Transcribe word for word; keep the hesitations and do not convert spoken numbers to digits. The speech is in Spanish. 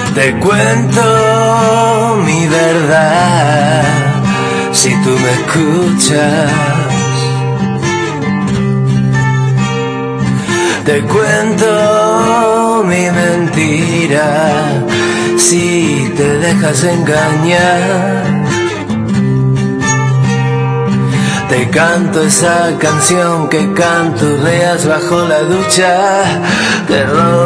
Te cuento mi verdad, si tú me escuchas. Te cuento mi mentira, si te dejas engañar. Te canto esa canción que canturreas bajo la ducha. Te robo